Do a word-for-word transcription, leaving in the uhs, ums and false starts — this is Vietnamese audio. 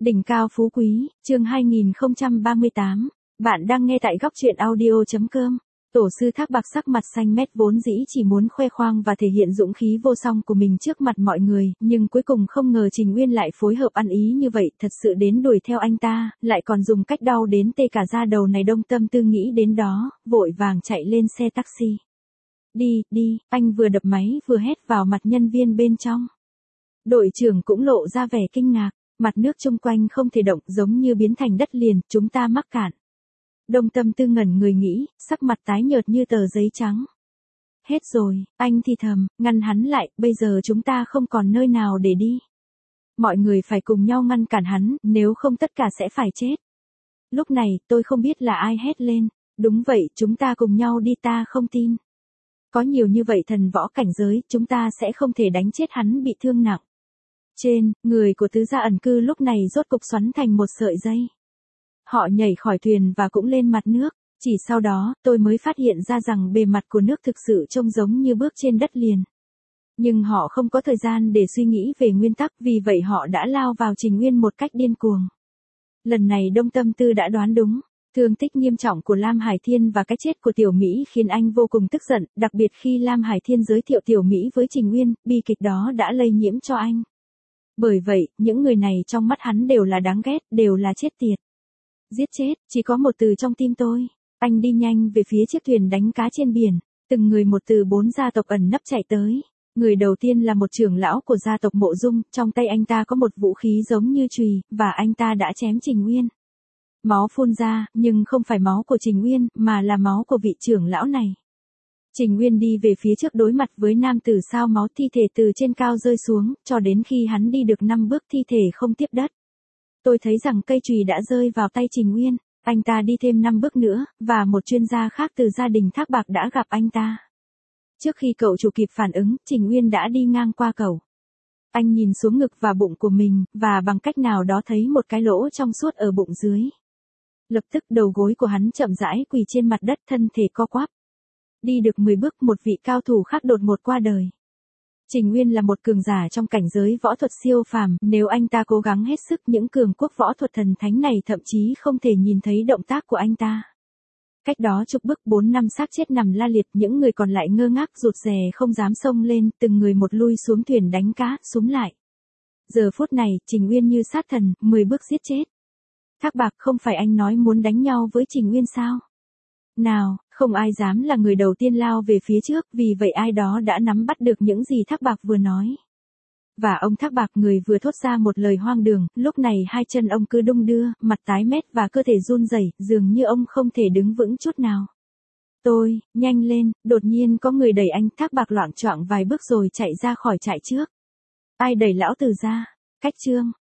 Đỉnh cao phú quý, chương hai nghìn không trăm ba mươi tám. Bạn đang nghe tại góc truyện audio chấm com. Tổ sư Thác Bạc sắc mặt xanh mét vốn dĩ chỉ muốn khoe khoang và thể hiện dũng khí vô song của mình trước mặt mọi người, nhưng cuối cùng không ngờ Trình Uyên lại phối hợp ăn ý như vậy, thật sự đến đuổi theo anh ta, lại còn dùng cách đau đến tê cả da đầu này. Đông Tâm Tư nghĩ đến đó, vội vàng chạy lên xe taxi. Đi, đi, anh vừa đập máy vừa hét vào mặt nhân viên bên trong. Đội trưởng cũng lộ ra vẻ kinh ngạc. Mặt nước chung quanh không thể động, giống như biến thành đất liền, chúng ta mắc cạn. Đông Tâm Tư ngẩn người nghĩ, sắc mặt tái nhợt như tờ giấy trắng. Hết rồi, anh thì thầm, ngăn hắn lại, bây giờ chúng ta không còn nơi nào để đi. Mọi người phải cùng nhau ngăn cản hắn, nếu không tất cả sẽ phải chết. Lúc này, tôi không biết là ai hét lên. Đúng vậy, chúng ta cùng nhau đi, ta không tin. Có nhiều như vậy thần võ cảnh giới, chúng ta sẽ không thể đánh chết hắn bị thương nặng. Trên, người của tứ gia ẩn cư lúc này rốt cục xoắn thành một sợi dây. Họ nhảy khỏi thuyền và cũng lên mặt nước. Chỉ sau đó, tôi mới phát hiện ra rằng bề mặt của nước thực sự trông giống như bước trên đất liền. Nhưng họ không có thời gian để suy nghĩ về nguyên tắc, vì vậy họ đã lao vào Trình Uyên một cách điên cuồng. Lần này Đông Tâm Tư đã đoán đúng. Thương tích nghiêm trọng của Lam Hải Thiên và cái chết của Tiểu Mỹ khiến anh vô cùng tức giận, đặc biệt khi Lam Hải Thiên giới thiệu Tiểu Mỹ với Trình Uyên, bi kịch đó đã lây nhiễm cho anh. Bởi vậy, những người này trong mắt hắn đều là đáng ghét, đều là chết tiệt. Giết chết, chỉ có một từ trong tim tôi. Anh đi nhanh về phía chiếc thuyền đánh cá trên biển, từng người một từ bốn gia tộc ẩn nấp chạy tới. Người đầu tiên là một trưởng lão của gia tộc Mộ Dung, trong tay anh ta có một vũ khí giống như chùy, và anh ta đã chém Trình Uyên. Máu phun ra, nhưng không phải máu của Trình Uyên, mà là máu của vị trưởng lão này. Trình Uyên đi về phía trước đối mặt với nam tử sao máu, thi thể từ trên cao rơi xuống, cho đến khi hắn đi được năm bước thi thể không tiếp đất. Tôi thấy rằng cây chùy đã rơi vào tay Trình Uyên, anh ta đi thêm năm bước nữa, và một chuyên gia khác từ gia đình Thác Bạc đã gặp anh ta. Trước khi cậu chủ kịp phản ứng, Trình Uyên đã đi ngang qua cậu. Anh nhìn xuống ngực và bụng của mình, và bằng cách nào đó thấy một cái lỗ trong suốt ở bụng dưới. Lập tức đầu gối của hắn chậm rãi quỳ trên mặt đất, thân thể co quắp. Đi được mười bước, một vị cao thủ khác đột ngột qua đời. Trình Uyên là một cường giả trong cảnh giới võ thuật siêu phàm, nếu anh ta cố gắng hết sức, những cường quốc võ thuật thần thánh này thậm chí không thể nhìn thấy động tác của anh ta. Cách đó chục bước, bốn năm xác chết nằm la liệt, những người còn lại ngơ ngác rụt rè không dám xông lên, từng người một lui xuống thuyền đánh cá, xúm lại. Giờ phút này, Trình Uyên như sát thần, mười bước giết chết. Thác Bạc, không phải anh nói muốn đánh nhau với Trình Uyên sao? Nào, không ai dám là người đầu tiên lao về phía trước, vì vậy ai đó đã nắm bắt được những gì Thác Bạc vừa nói. Và ông Thác Bạc, người vừa thốt ra một lời hoang đường, lúc này hai chân ông cứ đung đưa, mặt tái mét và cơ thể run rẩy, dường như ông không thể đứng vững chút nào. Tôi, nhanh lên, đột nhiên có người đẩy anh. Thác Bạc loạng choạng vài bước rồi chạy ra khỏi trại trước. Ai đẩy lão tử ra? Cách chương.